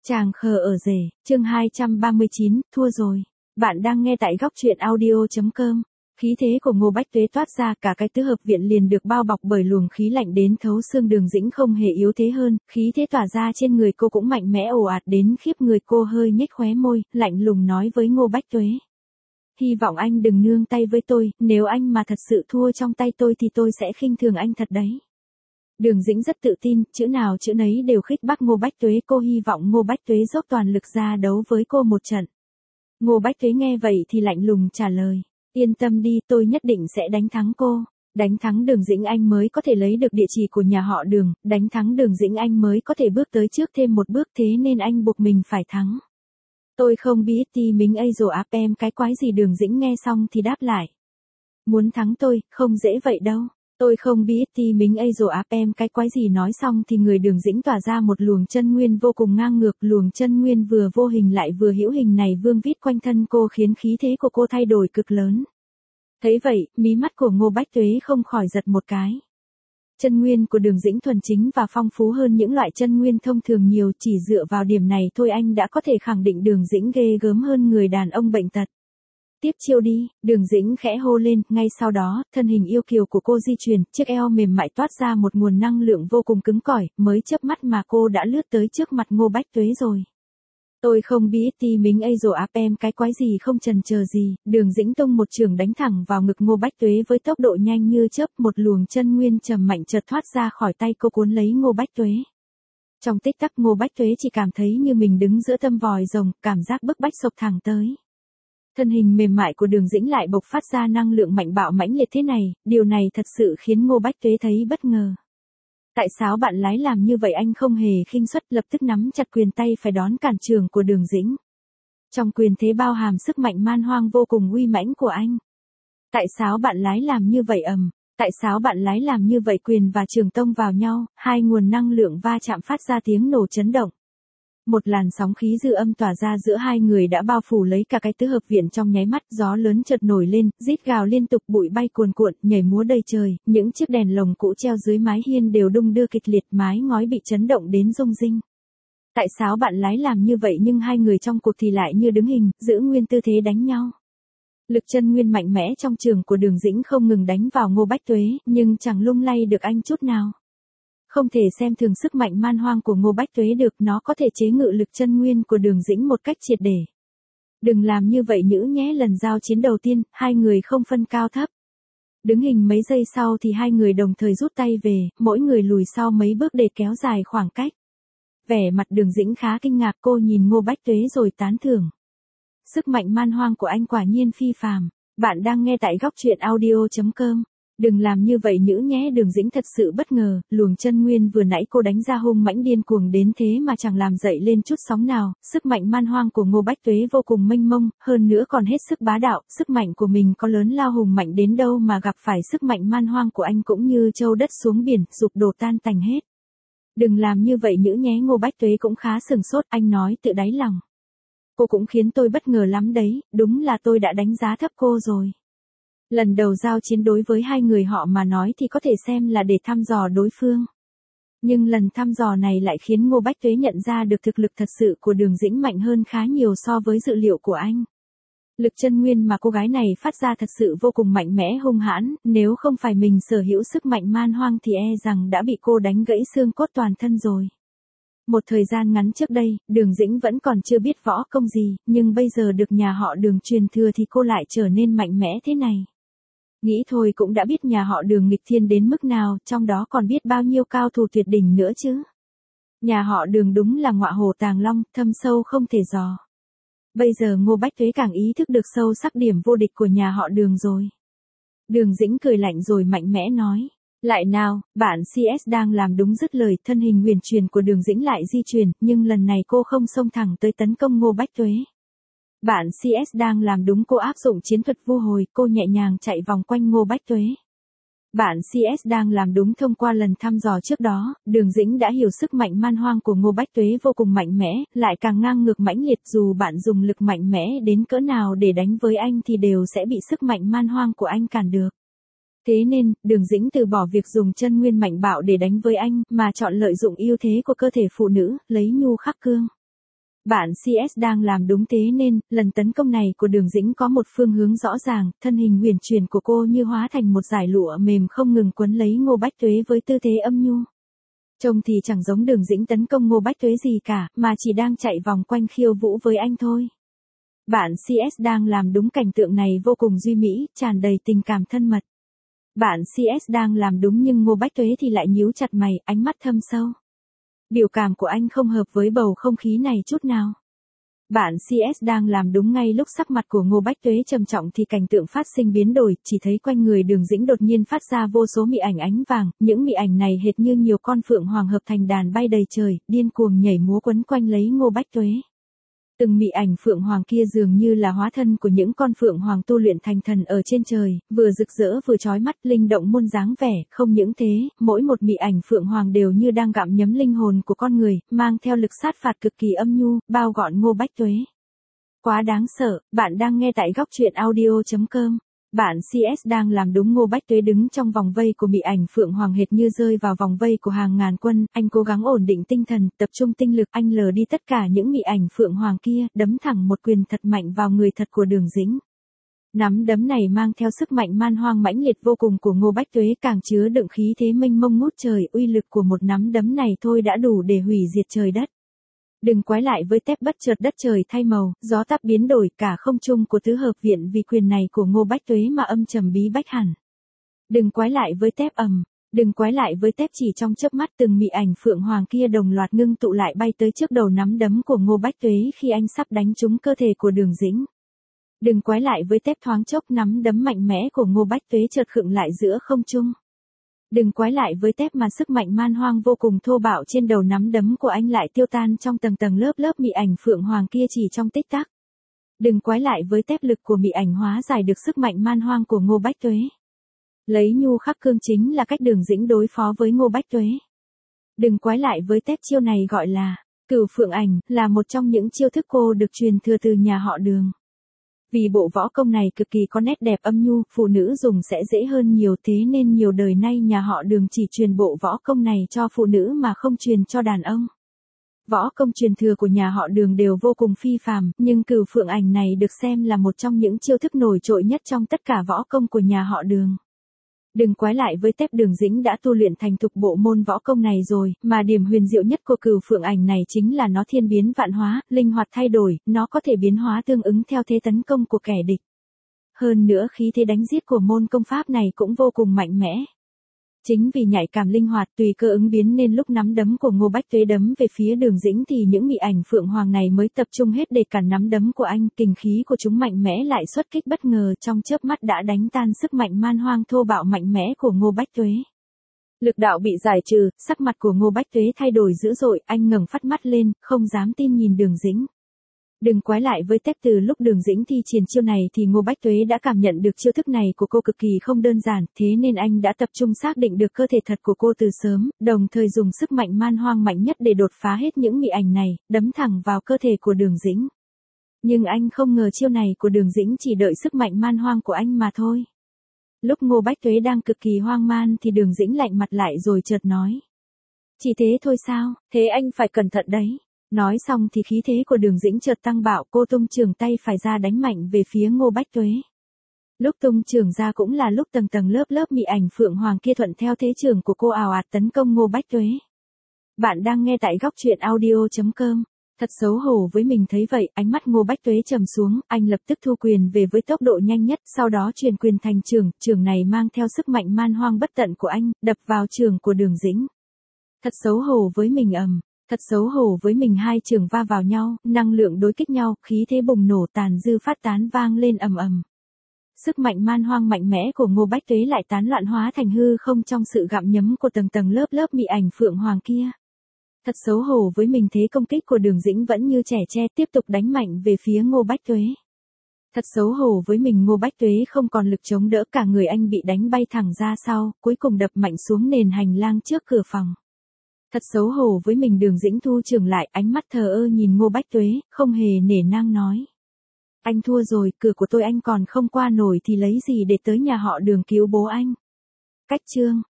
Chàng khờ ở rể, chương 239, thua rồi. Bạn đang nghe tại góc truyện audio.com. Khí thế của Ngô Bách Tuế toát ra, cả cái tứ hợp viện liền được bao bọc bởi luồng khí lạnh đến thấu xương. Đường Dĩnh không hề yếu thế hơn, khí thế tỏa ra trên người cô cũng mạnh mẽ ồ ạt đến khiếp người. Cô hơi nhếch khóe môi, lạnh lùng nói với Ngô Bách Tuế. Hy vọng anh đừng nương tay với tôi, nếu anh mà thật sự thua trong tay tôi thì tôi sẽ khinh thường anh thật đấy. Đường Dĩnh rất tự tin, chữ nào chữ nấy đều khích bác Ngô Bách Tuế. Cô hy vọng Ngô Bách Tuế dốc toàn lực ra đấu với cô một trận. Ngô Bách Tuế nghe vậy thì lạnh lùng trả lời. Yên tâm đi, tôi nhất định sẽ đánh thắng cô. Đánh thắng Đường Dĩnh anh mới có thể lấy được địa chỉ của nhà họ Đường, đánh thắng Đường Dĩnh anh mới có thể bước tới trước thêm một bước, thế nên anh buộc mình phải thắng. Tôi không biết tí mình ấy rồi áp em cái quái gì. Đường Dĩnh nghe xong thì đáp lại. Muốn thắng tôi, không dễ vậy đâu. Tôi không biết thì mình ấy rồi áp em cái quái gì. Nói xong thì người Đường Dĩnh tỏa ra một luồng chân nguyên vô cùng ngang ngược. Luồng chân nguyên vừa vô hình lại vừa hữu hình này vương vít quanh thân cô khiến khí thế của cô thay đổi cực lớn. Thấy vậy, mí mắt của Ngô Bách Tuế không khỏi giật một cái. Chân nguyên của Đường Dĩnh thuần chính và phong phú hơn những loại chân nguyên thông thường nhiều. Chỉ dựa vào điểm này thôi anh đã có thể khẳng định Đường Dĩnh ghê gớm hơn người đàn ông bệnh tật. Tiếp chiêu đi, Đường Dĩnh khẽ hô lên, ngay sau đó, thân hình yêu kiều của cô di chuyển, chiếc eo mềm mại toát ra một nguồn năng lượng vô cùng cứng cỏi, mới chớp mắt mà cô đã lướt tới trước mặt Ngô Bách Tuế rồi. Tôi không biết tí mình ấy rồi áp em cái quái gì. Không chần chờ gì, Đường Dĩnh tung một chưởng đánh thẳng vào ngực Ngô Bách Tuế với tốc độ nhanh như chớp. Một luồng chân nguyên trầm mạnh chợt thoát ra khỏi tay cô cuốn lấy Ngô Bách Tuế. Trong tích tắc Ngô Bách Tuế chỉ cảm thấy như mình đứng giữa tâm vòi rồng, cảm giác bức bách xộc thẳng tới. Thân hình mềm mại của Đường Dĩnh lại bộc phát ra năng lượng mạnh bạo mãnh liệt thế này, điều này thật sự khiến Ngô Bách Tuế thấy bất ngờ. Tại sao bạn lái làm như vậy? Anh không hề khinh suất, lập tức nắm chặt quyền tay phải đón cản trường của Đường Dĩnh. Trong quyền thế bao hàm sức mạnh man hoang vô cùng uy mãnh của anh. Tại sao bạn lái làm như vậy ầm? Tại sao bạn lái làm như vậy? Quyền và trường tông vào nhau, hai nguồn năng lượng va chạm phát ra tiếng nổ chấn động. Một làn sóng khí dư âm tỏa ra giữa hai người đã bao phủ lấy cả cái tứ hợp viện trong nháy mắt. Gió lớn chợt nổi lên, rít gào liên tục, bụi bay cuồn cuộn, nhảy múa đầy trời, những chiếc đèn lồng cũ treo dưới mái hiên đều đung đưa kịch liệt, mái ngói bị chấn động đến rung rinh. Tại sao bạn lái làm như vậy? Nhưng hai người trong cuộc thì lại như đứng hình, giữ nguyên tư thế đánh nhau. Lực chân nguyên mạnh mẽ trong trường của Đường Dĩnh không ngừng đánh vào Ngô Bách Tuế, nhưng chẳng lung lay được anh chút nào. Không thể xem thường sức mạnh man hoang của Ngô Bách Tuế được, nó có thể chế ngự lực chân nguyên của Đường Dĩnh một cách triệt để. Đừng làm như vậy nhữ nhé. Lần giao chiến đầu tiên, hai người không phân cao thấp. Đứng hình mấy giây sau thì hai người đồng thời rút tay về, mỗi người lùi sau mấy bước để kéo dài khoảng cách. Vẻ mặt Đường Dĩnh khá kinh ngạc, cô nhìn Ngô Bách Tuế rồi tán thưởng. Sức mạnh man hoang của anh quả nhiên phi phàm. Bạn đang nghe tại góc truyện audio.com. Đừng làm như vậy nhữ nhé. Đường Dĩnh thật sự bất ngờ, luồng chân nguyên vừa nãy cô đánh ra hung mãnh điên cuồng đến thế mà chẳng làm dậy lên chút sóng nào. Sức mạnh man hoang của Ngô Bách Tuế vô cùng mênh mông, hơn nữa còn hết sức bá đạo. Sức mạnh của mình có lớn lao hùng mạnh đến đâu mà gặp phải sức mạnh man hoang của anh cũng như châu đất xuống biển, sụp đổ tan tành hết. Đừng làm như vậy nhữ nhé. Ngô Bách Tuế cũng khá sừng sốt, anh nói tự đáy lòng. Cô cũng khiến tôi bất ngờ lắm đấy, đúng là tôi đã đánh giá thấp cô rồi. Lần đầu giao chiến đối với hai người họ mà nói thì có thể xem là để thăm dò đối phương. Nhưng lần thăm dò này lại khiến Ngô Bách Tuế nhận ra được thực lực thật sự của Đường Dĩnh mạnh hơn khá nhiều so với dự liệu của anh. Lực chân nguyên mà cô gái này phát ra thật sự vô cùng mạnh mẽ hung hãn, nếu không phải mình sở hữu sức mạnh man hoang thì e rằng đã bị cô đánh gãy xương cốt toàn thân rồi. Một thời gian ngắn trước đây, Đường Dĩnh vẫn còn chưa biết võ công gì, nhưng bây giờ được nhà họ Đường truyền thừa thì cô lại trở nên mạnh mẽ thế này. Nghĩ thôi cũng đã biết nhà họ Đường nghịch thiên đến mức nào, trong đó còn biết bao nhiêu cao thủ tuyệt đỉnh nữa chứ. Nhà họ Đường đúng là ngọa hổ tàng long, thâm sâu không thể dò. Bây giờ Ngô Bách Tuế càng ý thức được sâu sắc điểm vô địch của nhà họ Đường rồi. Đường Dĩnh cười lạnh rồi mạnh mẽ nói. Lại nào, bạn CS đang làm đúng. Dứt lời, thân hình huyền truyền của Đường Dĩnh lại di chuyển, nhưng lần này cô không xông thẳng tới tấn công Ngô Bách Tuế. Bạn CS đang làm đúng. Cô áp dụng chiến thuật vu hồi, cô nhẹ nhàng chạy vòng quanh Ngô Bách Tuế. Bạn CS đang làm đúng. Thông qua lần thăm dò trước đó, Đường Dĩnh đã hiểu sức mạnh man hoang của Ngô Bách Tuế vô cùng mạnh mẽ, lại càng ngang ngược mãnh liệt. Dù bạn dùng lực mạnh mẽ đến cỡ nào để đánh với anh thì đều sẽ bị sức mạnh man hoang của anh cản được. Thế nên, Đường Dĩnh từ bỏ việc dùng chân nguyên mạnh bạo để đánh với anh, mà chọn lợi dụng ưu thế của cơ thể phụ nữ, lấy nhu khắc cương. Bạn CS đang làm đúng thế nên, lần tấn công này của Đường Dĩnh có một phương hướng rõ ràng, thân hình uyển chuyển của cô như hóa thành một dải lụa mềm không ngừng quấn lấy Ngô Bách Tuế với tư thế âm nhu. Trông thì chẳng giống Đường Dĩnh tấn công Ngô Bách Tuế gì cả, mà chỉ đang chạy vòng quanh khiêu vũ với anh thôi. Bạn CS đang làm đúng, cảnh tượng này vô cùng duy mỹ, tràn đầy tình cảm thân mật. Bạn CS đang làm đúng nhưng Ngô Bách Tuế thì lại nhíu chặt mày, ánh mắt thâm sâu. Biểu cảm của anh không hợp với bầu không khí này chút nào. Bạn CS đang làm đúng, ngay lúc sắc mặt của Ngô Bách Tuế trầm trọng thì cảnh tượng phát sinh biến đổi, chỉ thấy quanh người Đường Dĩnh đột nhiên phát ra vô số mị ảnh ánh vàng, những mị ảnh này hệt như nhiều con phượng hoàng hợp thành đàn bay đầy trời, điên cuồng nhảy múa quấn quanh lấy Ngô Bách Tuế. Từng mị ảnh phượng hoàng kia dường như là hóa thân của những con phượng hoàng tu luyện thành thần ở trên trời, vừa rực rỡ vừa chói mắt, linh động muôn dáng vẻ, không những thế, mỗi một mị ảnh phượng hoàng đều như đang gặm nhấm linh hồn của con người, mang theo lực sát phạt cực kỳ âm nhu, bao gọn Ngô Bách Tuế. Quá đáng sợ, bạn đang nghe tại góc truyện audio.com. Bạn CS đang làm đúng, Ngô Bách Tuế đứng trong vòng vây của mị ảnh phượng hoàng hệt như rơi vào vòng vây của hàng ngàn quân, anh cố gắng ổn định tinh thần, tập trung tinh lực, anh lờ đi tất cả những mị ảnh phượng hoàng kia, đấm thẳng một quyền thật mạnh vào người thật của Đường Dĩnh. Nắm đấm này mang theo sức mạnh man hoang mãnh liệt vô cùng của Ngô Bách Tuế, càng chứa đựng khí thế mênh mông ngút trời, uy lực của một nắm đấm này thôi đã đủ để hủy diệt trời đất. Đừng quái lại với tép, bất chợt đất trời thay màu, gió táp biến đổi, cả không trung của tứ hợp viện vì quyền này của Ngô Bách Tuế mà âm trầm bí bách hẳn. Đừng quái lại với tép ầm, đừng quái lại với tép, chỉ trong chớp mắt từng mị ảnh phượng hoàng kia đồng loạt ngưng tụ lại bay tới trước đầu nắm đấm của Ngô Bách Tuế khi anh sắp đánh trúng cơ thể của Đường Dĩnh. Đừng quái lại với tép, thoáng chốc nắm đấm mạnh mẽ của Ngô Bách Tuế chợt khựng lại giữa không trung. Đừng quái lại với tép, mà sức mạnh man hoang vô cùng thô bạo trên đầu nắm đấm của anh lại tiêu tan trong tầng tầng lớp lớp mị ảnh phượng hoàng kia chỉ trong tích tắc. Đừng quái lại với tép, lực của mị ảnh hóa giải được sức mạnh man hoang của Ngô Bách Tuế. Lấy nhu khắc cương chính là cách Đường Dĩnh đối phó với Ngô Bách Tuế. Đừng quái lại với tép, chiêu này gọi là Cửu Phượng Ảnh, là một trong những chiêu thức cô được truyền thừa từ nhà họ Đường. Vì bộ võ công này cực kỳ có nét đẹp âm nhu, phụ nữ dùng sẽ dễ hơn nhiều, thế nên nhiều đời nay nhà họ Đường chỉ truyền bộ võ công này cho phụ nữ mà không truyền cho đàn ông. Võ công truyền thừa của nhà họ Đường đều vô cùng phi phàm, nhưng Cửu Phượng Ảnh này được xem là một trong những chiêu thức nổi trội nhất trong tất cả võ công của nhà họ Đường. Đừng quái lại với tép, Đường Dĩnh đã tu luyện thành thục bộ môn võ công này rồi, mà điểm huyền diệu nhất của Cửu Phượng Ảnh này chính là nó thiên biến vạn hóa, linh hoạt thay đổi, nó có thể biến hóa tương ứng theo thế tấn công của kẻ địch. Hơn nữa khí thế đánh giết của môn công pháp này cũng vô cùng mạnh mẽ. Chính vì nhạy cảm linh hoạt tùy cơ ứng biến nên lúc nắm đấm của Ngô Bách Tuế đấm về phía Đường Dĩnh thì những mị ảnh phượng hoàng này mới tập trung hết để cản nắm đấm của anh, kình khí của chúng mạnh mẽ lại xuất kích bất ngờ, trong chớp mắt đã đánh tan sức mạnh man hoang thô bạo mạnh mẽ của Ngô Bách Tuế. Lực đạo bị giải trừ, sắc mặt của Ngô Bách Tuế thay đổi dữ dội, anh ngẩng phát mắt lên, không dám tin nhìn Đường Dĩnh. Đừng quái lại với tép, từ lúc Đường Dĩnh thi triển chiêu này thì Ngô Bách Tuế đã cảm nhận được chiêu thức này của cô cực kỳ không đơn giản, thế nên anh đã tập trung xác định được cơ thể thật của cô từ sớm, đồng thời dùng sức mạnh man hoang mạnh nhất để đột phá hết những mị ảnh này, đấm thẳng vào cơ thể của Đường Dĩnh. Nhưng anh không ngờ chiêu này của Đường Dĩnh chỉ đợi sức mạnh man hoang của anh mà thôi. Lúc Ngô Bách Tuế đang cực kỳ hoang man thì Đường Dĩnh lạnh mặt lại rồi chợt nói. Chỉ thế thôi sao, thế anh phải cẩn thận đấy. Nói xong thì khí thế của Đường Dĩnh chợt tăng bạo, cô tung chưởng tay phải ra đánh mạnh về phía Ngô Bách Tuế. Lúc tung chưởng ra cũng là lúc tầng tầng lớp lớp mị ảnh phượng hoàng kia thuận theo thế chưởng của cô ào ạt tấn công Ngô Bách Tuế. Bạn đang nghe tại góc truyện audio.com. Thật xấu hổ với mình thấy vậy, ánh mắt Ngô Bách Tuế trầm xuống, anh lập tức thu quyền về với tốc độ nhanh nhất, sau đó truyền quyền thành chưởng này mang theo sức mạnh man hoang bất tận của anh, đập vào chưởng của Đường Dĩnh. Thật xấu hổ với mình Thật xấu hổ với mình, hai chưởng va vào nhau, năng lượng đối kích nhau, khí thế bùng nổ, tàn dư phát tán vang lên ầm ầm. Sức mạnh man hoang mạnh mẽ của Ngô Bách Tuế lại tán loạn hóa thành hư không trong sự gặm nhấm của tầng tầng lớp lớp mị ảnh phượng hoàng kia. Thật xấu hổ với mình, thế công kích của Đường Dĩnh vẫn như trẻ tre tiếp tục đánh mạnh về phía Ngô Bách Tuế. Thật xấu hổ với mình, Ngô Bách Tuế không còn lực chống đỡ, cả người anh bị đánh bay thẳng ra sau, cuối cùng đập mạnh xuống nền hành lang trước cửa phòng. Thật xấu hổ với mình, Đường Dĩnh thu chưởng lại, ánh mắt thờ ơ nhìn Ngô Bách Tuế, không hề nể nang nói. Anh thua rồi, cửa của tôi anh còn không qua nổi thì lấy gì để tới nhà họ Đường cứu bố anh. Cách chương